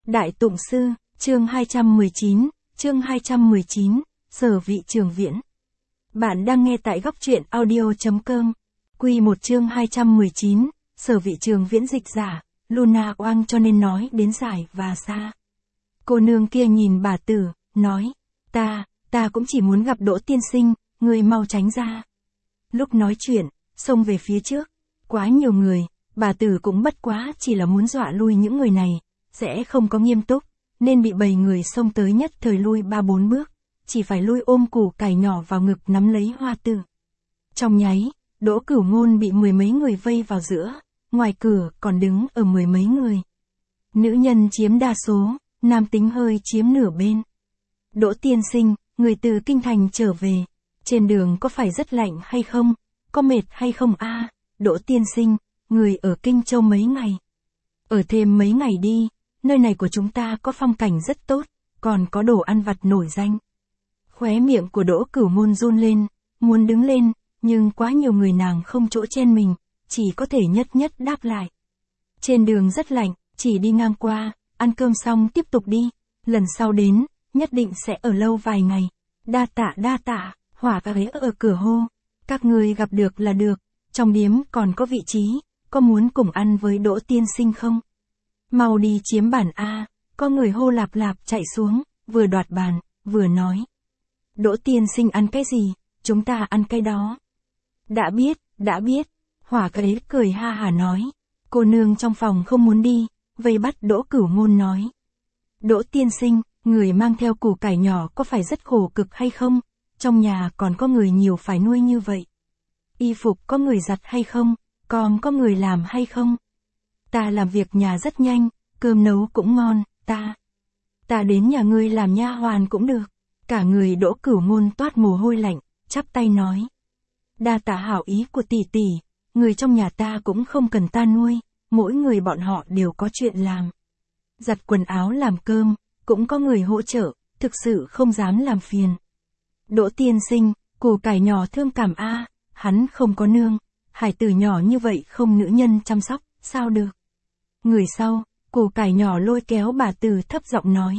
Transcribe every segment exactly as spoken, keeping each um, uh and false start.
Đại Tụng Sư, chương hai trăm mười chín, chương hai trăm mười chín, Sở Vị Trường Viễn. Bạn đang nghe tại góc truyện audio.com. Quy một chương hai trăm mười chín, Sở Vị Trường Viễn dịch giả, Luna oang cho nên nói đến dài và xa. Cô nương kia nhìn bà tử, nói, ta, ta cũng chỉ muốn gặp Đỗ tiên sinh, người mau tránh ra. Lúc nói chuyện, xông về phía trước, quá nhiều người, bà tử cũng bất quá chỉ là muốn dọa lui những người này, sẽ không có nghiêm túc, nên bị bầy người xông tới nhất thời lui ba bốn bước, chỉ phải lui ôm củ cải nhỏ vào ngực nắm lấy hoa tử. Trong nháy, Đỗ Cửu Ngôn bị mười mấy người vây vào giữa, ngoài cửa còn đứng ở mười mấy người. Nữ nhân chiếm đa số, nam tính hơi chiếm nửa bên. Đỗ tiên sinh, người từ kinh thành trở về, trên đường có phải rất lạnh hay không, có mệt hay không a? À, Đỗ tiên sinh, người ở Kinh Châu mấy ngày? Ở thêm mấy ngày đi, nơi này của chúng ta có phong cảnh rất tốt, còn có đồ ăn vặt nổi danh. Khóe miệng của Đỗ Cửu Ngôn run lên, muốn đứng lên, nhưng quá nhiều người nàng không chỗ chen mình, chỉ có thể nhất nhất đáp lại. Trên đường rất lạnh, chỉ đi ngang qua, ăn cơm xong tiếp tục đi, lần sau đến, nhất định sẽ ở lâu vài ngày. Đa tạ đa tạ, Hỏa ghế ở cửa hô, các người gặp được là được, trong điếm còn có vị trí, có muốn cùng ăn với Đỗ tiên sinh không? Mau đi chiếm bàn a, có người hô lạp lạp chạy xuống, vừa đoạt bàn, vừa nói. Đỗ tiên sinh ăn cái gì, chúng ta ăn cái đó. Đã biết, đã biết, Hỏa ghế cười ha hà nói, cô nương trong phòng không muốn đi, vây bắt Đỗ Cửu Ngôn nói. Đỗ tiên sinh, người mang theo củ cải nhỏ có phải rất khổ cực hay không, trong nhà còn có người nhiều phải nuôi như vậy. Y phục có người giặt hay không, còn có người làm hay không? Ta làm việc nhà rất nhanh, cơm nấu cũng ngon, ta. Ta đến nhà ngươi làm nha hoàn cũng được. Cả người Đỗ Cửu Ngôn toát mồ hôi lạnh, chắp tay nói. Đa tạ hảo ý của tỷ tỷ, người trong nhà ta cũng không cần ta nuôi, mỗi người bọn họ đều có chuyện làm. Giặt quần áo làm cơm, cũng có người hỗ trợ, thực sự không dám làm phiền. Đỗ tiên sinh, củ cải nhỏ thương cảm a, hắn không có nương, hải tử nhỏ như vậy không nữ nhân chăm sóc, sao được? Người sau, củ cải nhỏ lôi kéo bà tử thấp giọng nói.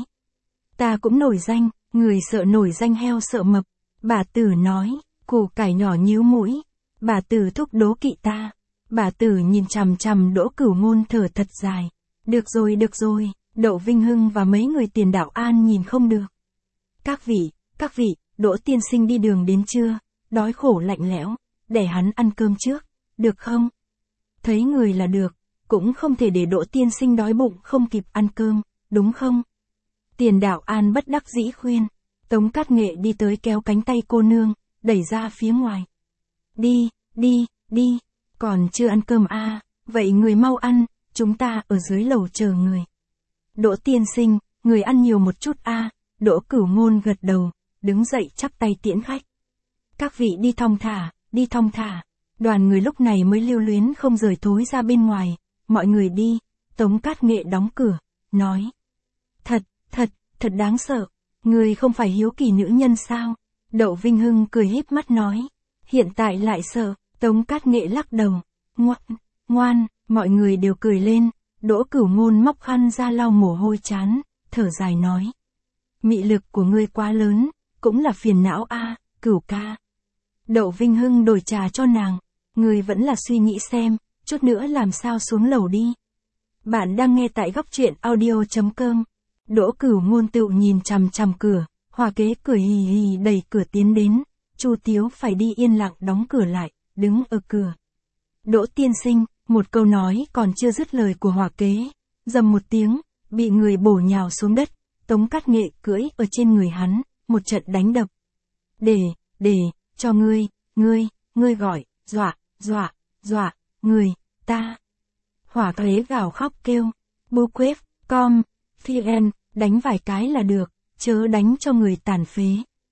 Ta cũng nổi danh, người sợ nổi danh heo sợ mập. Bà tử nói, củ cải nhỏ nhíu mũi. Bà tử thúc đố kỵ ta. Bà tử nhìn chằm chằm Đỗ Cửu Ngôn thở thật dài. Được rồi được rồi, Đậu Vinh Hưng và mấy người tiền đạo an nhìn không được. Các vị, các vị, Đỗ tiên sinh đi đường đến trưa, đói khổ lạnh lẽo, để hắn ăn cơm trước, được không? Thấy người là được, cũng không thể để Đỗ tiên sinh đói bụng không kịp ăn cơm, đúng không? Tiền đạo an bất đắc dĩ khuyên, Tống Cát Nghệ đi tới kéo cánh tay cô nương, đẩy ra phía ngoài. Đi, đi, đi, còn chưa ăn cơm à, vậy người mau ăn, chúng ta ở dưới lầu chờ người. Đỗ tiên sinh, người ăn nhiều một chút à, Đỗ Cửu Ngôn gật đầu, đứng dậy chắp tay tiễn khách. Các vị đi thong thả, đi thong thả. Đoàn người lúc này mới lưu luyến không rời thối ra bên ngoài, mọi người đi, Tống Cát Nghệ đóng cửa, nói. Thật, thật, thật đáng sợ, người không phải hiếu kỳ nữ nhân sao? Đậu Vinh Hưng cười híp mắt nói, hiện tại lại sợ, Tống Cát Nghệ lắc đầu, ngoan, ngoan, mọi người đều cười lên, Đỗ Cửu Ngôn móc khăn ra lau mồ hôi chán, thở dài nói. Mị lực của ngươi quá lớn, cũng là phiền não a, à, Cửu ca. Đậu Vinh Hưng đổi trà cho nàng, người vẫn là suy nghĩ xem, chút nữa làm sao xuống lầu đi. Bạn đang nghe tại góc truyện audio.com. Đỗ Cửu Ngôn tựu nhìn chằm chằm cửa, Hòa kế cười hì hì đẩy cửa tiến đến, Chu Tiếu phải đi yên lặng đóng cửa lại, đứng ở cửa. Đỗ tiên sinh, một câu nói còn chưa dứt lời của Hòa kế, dầm một tiếng, bị người bổ nhào xuống đất, Tống Cát Nghệ cưỡi ở trên người hắn, một trận đánh đập. Để, để, cho ngươi, ngươi, ngươi gọi, dọa, dọa, dọa, người, ta. Hỏa kế gào khóc kêu, bu quếp, com, phi en, đánh vài cái là được, chớ đánh cho người tàn phế.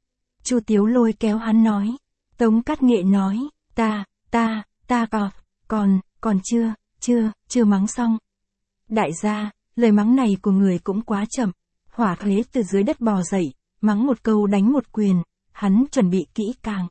Chu Tiếu lôi kéo hắn nói, Tống Cát Nghệ nói, ta, ta, ta còn, còn, còn chưa, chưa, chưa mắng xong. Đại gia, lời mắng này của người cũng quá chậm. Hỏa kế từ dưới đất bò dậy, mắng một câu đánh một quyền, hắn chuẩn bị kỹ càng.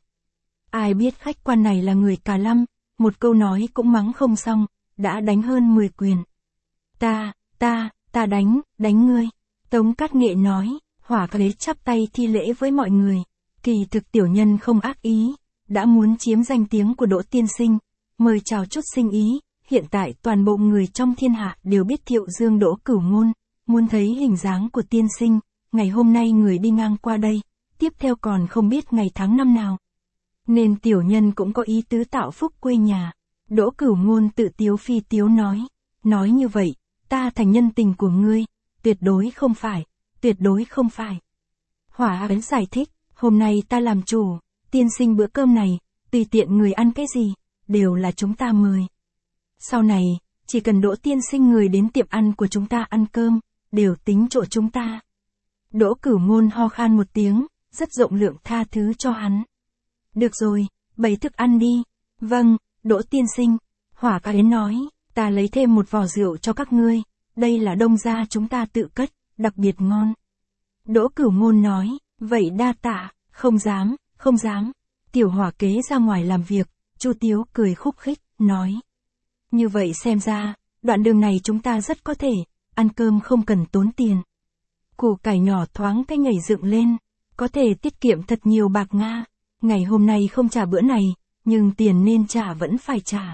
Ai biết khách quan này là người cà lăm, một câu nói cũng mắng không xong, đã đánh hơn mười quyền. Ta, ta, ta đánh, đánh ngươi. Tống Cát Nghệ nói, Hỏa Kế chắp tay thi lễ với mọi người. Kỳ thực tiểu nhân không ác ý, đã muốn chiếm danh tiếng của Đỗ tiên sinh, mời chào chút sinh ý. Hiện tại toàn bộ người trong thiên hạ đều biết Thiệu Dương Đỗ Cửu Ngôn, muốn thấy hình dáng của tiên sinh, ngày hôm nay người đi ngang qua đây, tiếp theo còn không biết ngày tháng năm nào. Nên tiểu nhân cũng có ý tứ tạo phúc quê nhà. Đỗ Cửu Ngôn tự tiếu phi tiếu nói, nói như vậy, ta thành nhân tình của ngươi, tuyệt đối không phải, tuyệt đối không phải. Hỏa Ấn giải thích, hôm nay ta làm chủ, tiên sinh bữa cơm này, tùy tiện người ăn cái gì, đều là chúng ta mời. Sau này, chỉ cần Đỗ tiên sinh người đến tiệm ăn của chúng ta ăn cơm, đều tính chỗ chúng ta. Đỗ Cửu Ngôn ho khan một tiếng, rất rộng lượng tha thứ cho hắn. Được rồi, bày thức ăn đi. Vâng, Đỗ tiên sinh. Hỏa Kế nói, ta lấy thêm một vò rượu cho các ngươi, đây là đông gia chúng ta tự cất, đặc biệt ngon. Đỗ Cửu Ngôn nói, vậy đa tạ, không dám, không dám. Tiểu Hỏa Kế ra ngoài làm việc, Chu Tiếu cười khúc khích, nói. Như vậy xem ra, đoạn đường này chúng ta rất có thể, ăn cơm không cần tốn tiền. Củ cải nhỏ thoáng cái nhảy dựng lên, có thể tiết kiệm thật nhiều bạc Nga. Ngày hôm nay không trả bữa này, nhưng tiền nên trả vẫn phải trả.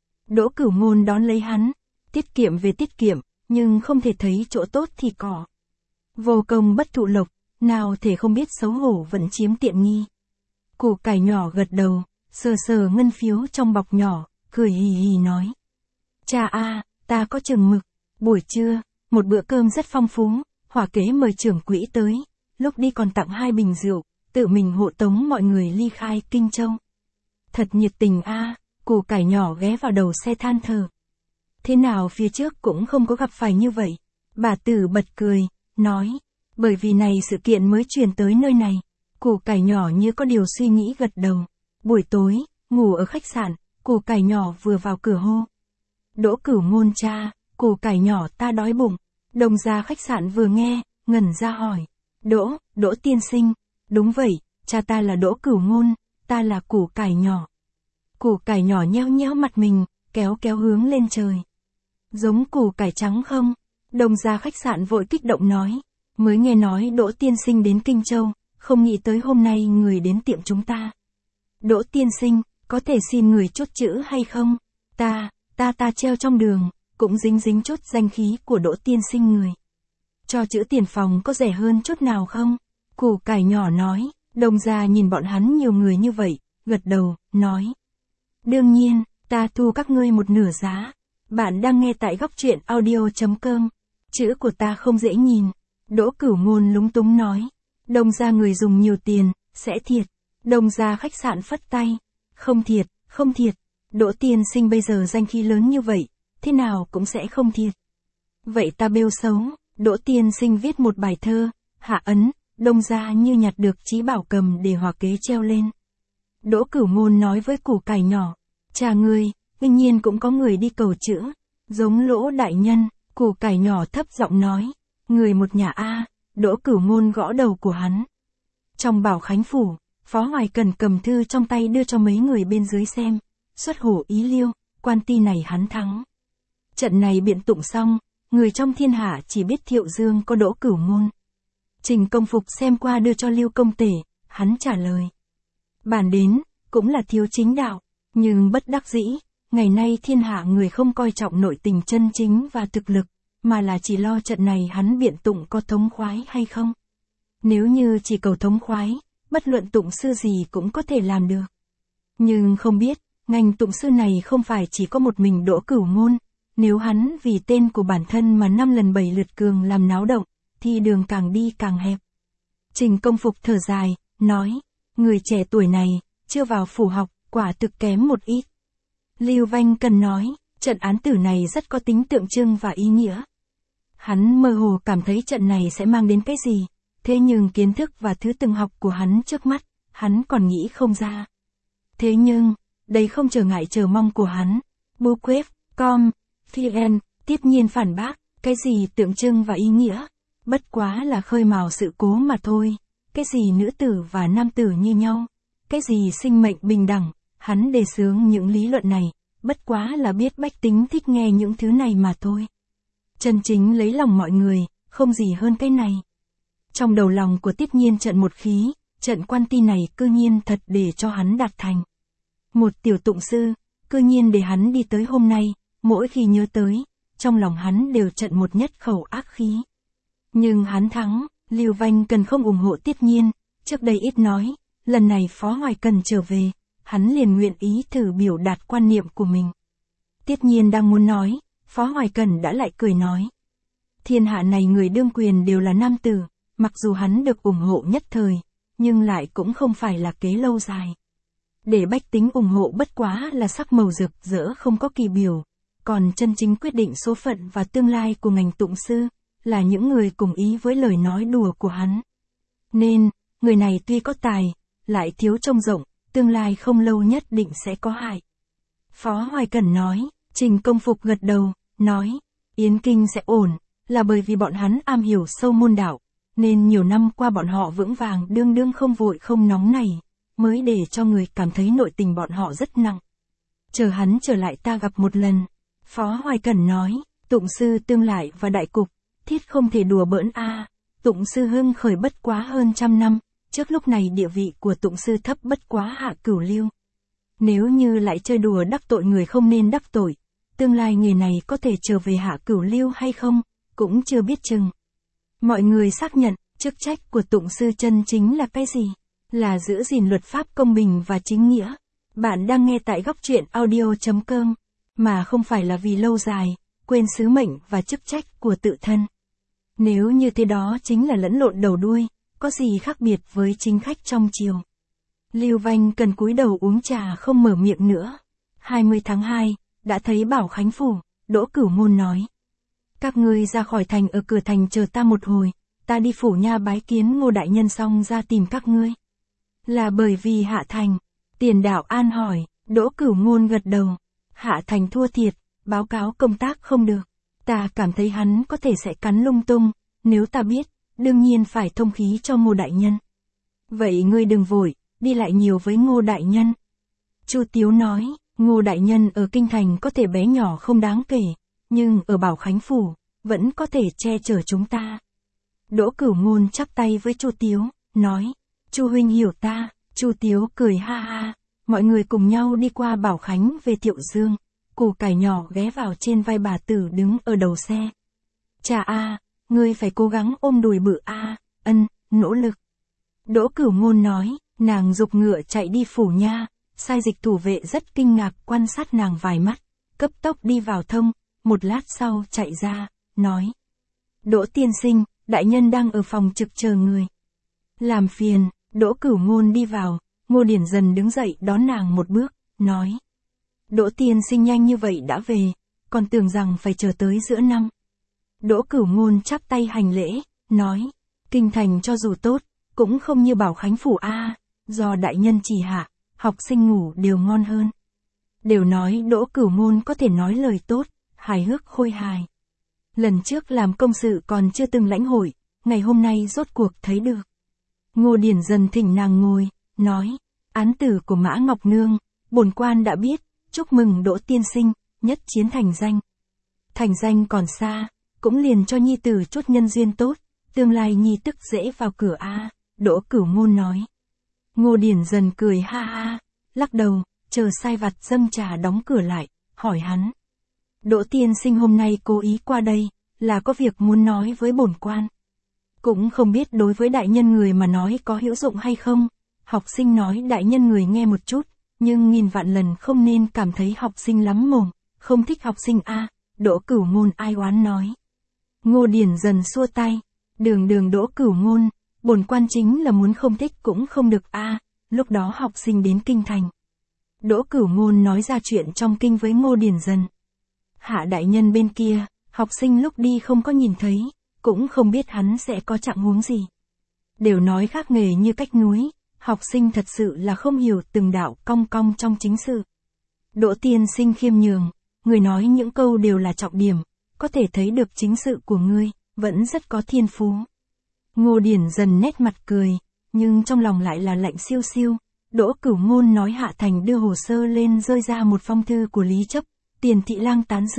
Đỗ Cửu Ngôn đón lấy hắn, tiết kiệm về tiết kiệm, nhưng không thể thấy chỗ tốt thì có. Vô công bất thụ lộc, nào thể không biết xấu hổ vẫn chiếm tiện nghi. Củ cải nhỏ gật đầu, sờ sờ ngân phiếu trong bọc nhỏ, cười hì hì nói. Cha a, ta có chừng mực. Buổi trưa, một bữa cơm rất phong phú, Hỏa Kế mời trưởng quỹ tới, lúc đi còn tặng hai bình rượu, tự mình hộ tống mọi người ly khai Kinh Châu. Thật nhiệt tình a, củ cải nhỏ ghé vào đầu xe than thở. Thế nào phía trước cũng không có gặp phải như vậy. Bà Tử bật cười, nói, bởi vì này sự kiện mới truyền tới nơi này. Củ cải nhỏ như có điều suy nghĩ gật đầu. Buổi tối, ngủ ở khách sạn, củ cải nhỏ vừa vào cửa hô. Đỗ Cửu Ngôn cha, củ cải nhỏ ta đói bụng. Đồng gia khách sạn vừa nghe, ngẩn ra hỏi. Đỗ, Đỗ tiên sinh. Đúng vậy, cha ta là Đỗ Cửu Ngôn, ta là củ cải nhỏ. Củ cải nhỏ nheo nheo mặt mình, kéo kéo hướng lên trời. Giống củ cải trắng không? Đồng gia khách sạn vội kích động nói. Mới nghe nói Đỗ tiên sinh đến Kinh Châu, không nghĩ tới hôm nay người đến tiệm chúng ta. Đỗ tiên sinh, có thể xin người chốt chữ hay không? Ta, ta ta treo trong đường, cũng dính dính chút danh khí của Đỗ tiên sinh người. Cho chữ tiền phòng có rẻ hơn chút nào không? Củ cải nhỏ nói. Đồng gia nhìn bọn hắn nhiều người như vậy, gật đầu, nói. Đương nhiên, ta thu các ngươi một nửa giá. Bạn đang nghe tại góc truyện audio chấm com. Chữ của ta không dễ nhìn. Đỗ Cửu Ngôn lúng túng nói. Đồng gia người dùng nhiều tiền, sẽ thiệt. Đồng gia khách sạn phất tay. Không thiệt, không thiệt. Đỗ tiên sinh bây giờ danh khí lớn như vậy, thế nào cũng sẽ không thiệt. Vậy ta bêu xấu, Đỗ tiên sinh viết một bài thơ, hạ ấn, đồng gia như nhặt được chí bảo cầm để Hỏa Kế treo lên. Đỗ Cửu Ngôn nói với củ cải nhỏ, cha ngươi, đương nhiên cũng có người đi cầu chữ, giống Lỗ đại nhân. Củ cải nhỏ thấp giọng nói, người một nhà a. Đỗ Cửu Ngôn gõ đầu của hắn. Trong Bảo Khánh phủ, Phó Hoài Cần cầm thư trong tay đưa cho mấy người bên dưới xem, xuất hổ ý liêu, quan ti này hắn thắng. Trận này biện tụng xong, người trong thiên hạ chỉ biết Thiệu Dương có Đỗ Cửu Ngôn. Trình Công Phục xem qua đưa cho Lưu Công Tể, hắn trả lời. Bản đến, cũng là thiếu chính đạo, nhưng bất đắc dĩ, ngày nay thiên hạ người không coi trọng nội tình chân chính và thực lực, mà là chỉ lo trận này hắn biện tụng có thống khoái hay không. Nếu như chỉ cầu thống khoái, bất luận tụng sư gì cũng có thể làm được. Nhưng không biết, ngành tụng sư này không phải chỉ có một mình Đỗ Cửu Ngôn, nếu hắn vì tên của bản thân mà năm lần bảy lượt cường làm náo động, thì đường càng đi càng hẹp. Trình Công Phục thở dài, nói, người trẻ tuổi này, chưa vào phủ học, quả thực kém một ít. Lưu Vanh Cần nói, trận án tử này rất có tính tượng trưng và ý nghĩa. Hắn mơ hồ cảm thấy trận này sẽ mang đến cái gì, thế nhưng kiến thức và thứ từng học của hắn trước mắt, hắn còn nghĩ không ra. Thế nhưng, đây không trở ngại chờ mong của hắn. Bookquest chấm com, vn, tiếp nhiên phản bác, cái gì tượng trưng và ý nghĩa, bất quá là khơi mào sự cố mà thôi. Cái gì nữ tử và nam tử như nhau, cái gì sinh mệnh bình đẳng, hắn đề xướng những lý luận này, bất quá là biết bách tính thích nghe những thứ này mà thôi. chân chính lấy lòng mọi người, không gì hơn cái này. Trong đầu lòng của Tiết Nhiên trận một khí, trận quan ti này cư nhiên thật để cho hắn đạt thành. Một tiểu tụng sư, cư nhiên để hắn đi tới hôm nay, mỗi khi nhớ tới, trong lòng hắn đều trận một nhất khẩu ác khí. Nhưng hắn thắng, Lưu Vanh Cần không ủng hộ Tiết Nhiên, trước đây ít nói, lần này Phó Hoài Cần trở về, hắn liền nguyện ý thử biểu đạt quan niệm của mình. Tiết Nhiên đang muốn nói, Phó Hoài Cần đã lại cười nói. Thiên hạ này người đương quyền đều là nam tử, mặc dù hắn được ủng hộ nhất thời, nhưng lại cũng không phải là kế lâu dài. Để bách tính ủng hộ bất quá là sắc màu rực rỡ không có kỳ biểu, còn chân chính quyết định số phận và tương lai của ngành tụng sư, là những người cùng ý với lời nói đùa của hắn. Nên, người này tuy có tài, lại thiếu trông rộng, tương lai không lâu nhất định sẽ có hại. Phó Hoài Cẩn nói, Trình Công Phục gật đầu, nói, Yến Kinh sẽ ổn, là bởi vì bọn hắn am hiểu sâu môn đạo, nên nhiều năm qua bọn họ vững vàng đương đương không vội không nóng này, mới để cho người cảm thấy nội tình bọn họ rất nặng. Chờ hắn trở lại ta gặp một lần. Phó Hoài Cẩn nói, tụng sư tương lại và đại cục, thiết không thể đùa bỡn a. À. Tụng sư hưng khởi bất quá hơn trăm năm, trước lúc này địa vị của tụng sư thấp bất quá hạ cửu lưu. Nếu như lại chơi đùa đắc tội người không nên đắc tội, tương lai người này có thể trở về hạ cửu lưu hay không, cũng chưa biết chừng. Mọi người xác nhận, chức trách của tụng sư chân chính là cái gì? Là giữ gìn luật pháp công bình và chính nghĩa. Bạn đang nghe tại góc truyện audio chấm com, mà không phải là vì lâu dài, quên sứ mệnh và chức trách của tự thân. Nếu như thế đó chính là lẫn lộn đầu đuôi, có gì khác biệt với chính khách trong triều. Lưu Vanh Cần cúi đầu uống trà không mở miệng nữa. hai mươi tháng hai, đã thấy Bảo Khánh Phủ, Đỗ Cửu Ngôn nói. Các ngươi ra khỏi thành ở cửa thành chờ ta một hồi, ta đi phủ nha bái kiến Ngô Đại Nhân xong ra tìm các ngươi. Là bởi vì hạ thành. Tiền Đạo An hỏi, Đỗ Cửu Ngôn gật đầu. Hạ thành thua thiệt, báo cáo công tác không được. Ta cảm thấy hắn có thể sẽ cắn lung tung, nếu ta biết, đương nhiên phải thông khí cho Ngô Đại Nhân. Vậy ngươi đừng vội, đi lại nhiều với Ngô Đại Nhân. Chu Tiếu nói, Ngô Đại Nhân ở Kinh Thành có thể bé nhỏ không đáng kể, nhưng ở Bảo Khánh Phủ, vẫn có thể che chở chúng ta. Đỗ Cửu Ngôn chắp tay với Chu Tiếu, nói, Chu huynh hiểu ta. Chu Tiếu cười ha ha, mọi người cùng nhau đi qua Bảo Khánh về Thiệu Dương, củ cải nhỏ ghé vào trên vai bà tử đứng ở đầu xe. Chà a, ngươi phải cố gắng ôm đùi bự a, ân, nỗ lực. Đỗ Cửu Ngôn nói, nàng giục ngựa chạy đi phủ nha, sai dịch thủ vệ rất kinh ngạc quan sát nàng vài mắt, cấp tốc đi vào thông, một lát sau chạy ra, nói. Đỗ tiên sinh, đại nhân đang ở phòng trực chờ người. Làm phiền. Đỗ Cửu Ngôn đi vào, Ngô Điển Dần đứng dậy đón nàng một bước, nói. Đỗ tiên sinh nhanh như vậy đã về, còn tưởng rằng phải chờ tới giữa năm. Đỗ Cửu Ngôn chắp tay hành lễ, nói. Kinh thành cho dù tốt, cũng không như Bảo Khánh Phủ a, do đại nhân chỉ hạ, học sinh ngủ đều ngon hơn. Đều nói Đỗ Cửu Ngôn có thể nói lời tốt, hài hước khôi hài. Lần trước làm công sự còn chưa từng lãnh hội, ngày hôm nay rốt cuộc thấy được. Ngô Điển Dần thỉnh nàng ngồi, nói, án tử của Mã Ngọc Nương, bổn quan đã biết, chúc mừng Đỗ tiên sinh, nhất chiến thành danh. Thành danh còn xa, cũng liền cho nhi tử chút nhân duyên tốt, tương lai nhi tức dễ vào cửa a. Đỗ Cửu Ngôn nói. Ngô Điển Dần cười ha ha, lắc đầu, chờ sai vặt dâng trà đóng cửa lại, hỏi hắn. Đỗ tiên sinh hôm nay cố ý qua đây, là có việc muốn nói với bổn quan. Cũng không biết đối với đại nhân người mà nói có hữu dụng hay không. Học sinh nói đại nhân người nghe một chút, nhưng nghìn vạn lần không nên cảm thấy học sinh lắm mồm, không thích học sinh a. À, Đỗ Cửu Ngôn ai oán nói. Ngô Điển Dần xua tay, đường đường Đỗ Cửu Ngôn, bổn quan chính là muốn không thích cũng không được a. À, lúc đó học sinh đến kinh thành. Đỗ Cửu Ngôn nói ra chuyện trong kinh với Ngô Điển Dần. Hạ đại nhân bên kia, học sinh lúc đi không có nhìn thấy, cũng không biết hắn sẽ có trạng huống gì. Đều nói khác nghề như cách núi, học sinh thật sự là không hiểu từng đạo cong cong trong chính sự. Đỗ tiên sinh khiêm nhường, người nói những câu đều là trọng điểm, có thể thấy được chính sự của ngươi, vẫn rất có thiên phú. Ngô Điển Dần nét mặt cười, nhưng trong lòng lại là lạnh siêu siêu. Đỗ Cửu Ngôn nói Hạ Thành đưa hồ sơ lên rơi ra một phong thư của Lý Chấp, Tiền Thị Lang tán dương,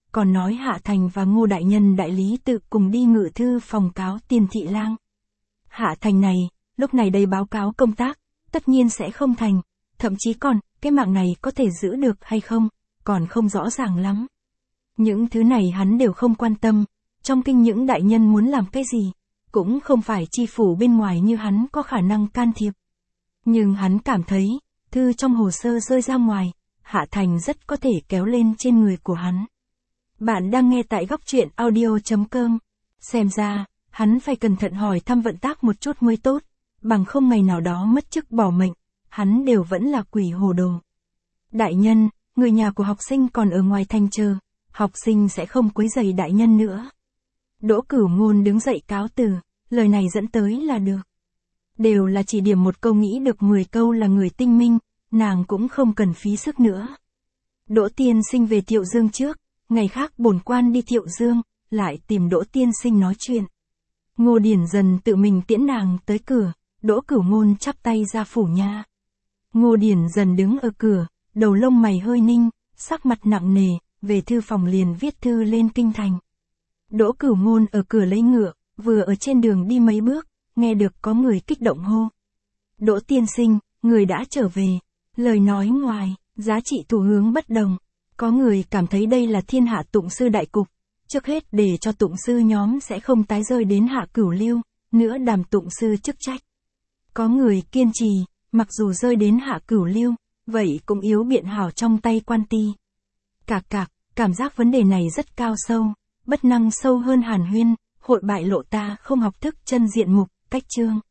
còn nói Hạ Thành và Ngô Đại Nhân đại lý tự cùng đi ngự thư phòng cáo Tiền Thị Lang. Hạ Thành này, lúc này đây báo cáo công tác, tất nhiên sẽ không thành, thậm chí còn, cái mạng này có thể giữ được hay không, còn không rõ ràng lắm. Những thứ này hắn đều không quan tâm, trong kinh những đại nhân muốn làm cái gì, cũng không phải chi phủ bên ngoài như hắn có khả năng can thiệp. Nhưng hắn cảm thấy, thư trong hồ sơ rơi ra ngoài, Hạ Thành rất có thể kéo lên trên người của hắn. Bạn đang nghe tại góc truyện audio chấm com. Xem ra, hắn phải cẩn thận hỏi thăm vận tác một chút mới tốt, bằng không ngày nào đó mất chức bỏ mệnh, hắn đều vẫn là quỷ hồ đồ. Đại nhân, người nhà của học sinh còn ở ngoài thành chờ, học sinh sẽ không quấy rầy đại nhân nữa. Đỗ Cửu Ngôn đứng dậy cáo từ, lời này dẫn tới là được. Đều là chỉ điểm một câu nghĩ được mười câu là người tinh minh, nàng cũng không cần phí sức nữa. Đỗ tiên sinh về Thiệu Dương trước, ngày khác bổn quan đi Thiệu Dương, lại tìm Đỗ tiên sinh nói chuyện. Ngô Điển Dần tự mình tiễn nàng tới cửa, Đỗ Cửu Ngôn chắp tay ra phủ nha. Ngô Điển Dần đứng ở cửa, đầu lông mày hơi ninh, sắc mặt nặng nề, về thư phòng liền viết thư lên kinh thành. Đỗ Cửu Ngôn ở cửa lấy ngựa, vừa ở trên đường đi mấy bước, nghe được có người kích động hô. Đỗ tiên sinh, người đã trở về. Lời nói ngoài, giá trị thủ hướng bất đồng. Có người cảm thấy đây là thiên hạ tụng sư đại cục. Trước hết để cho tụng sư nhóm sẽ không tái rơi đến Hạ Cửu Lưu, nữa đảm tụng sư chức trách. Có người kiên trì, mặc dù rơi đến Hạ Cửu Lưu, vậy cũng yếu biện hảo trong tay quan ti. Cạc cạc, cảm giác vấn đề này rất cao sâu, bất năng sâu hơn hàn huyên, hội bại lộ ta không học thức chân diện mục, cách chương.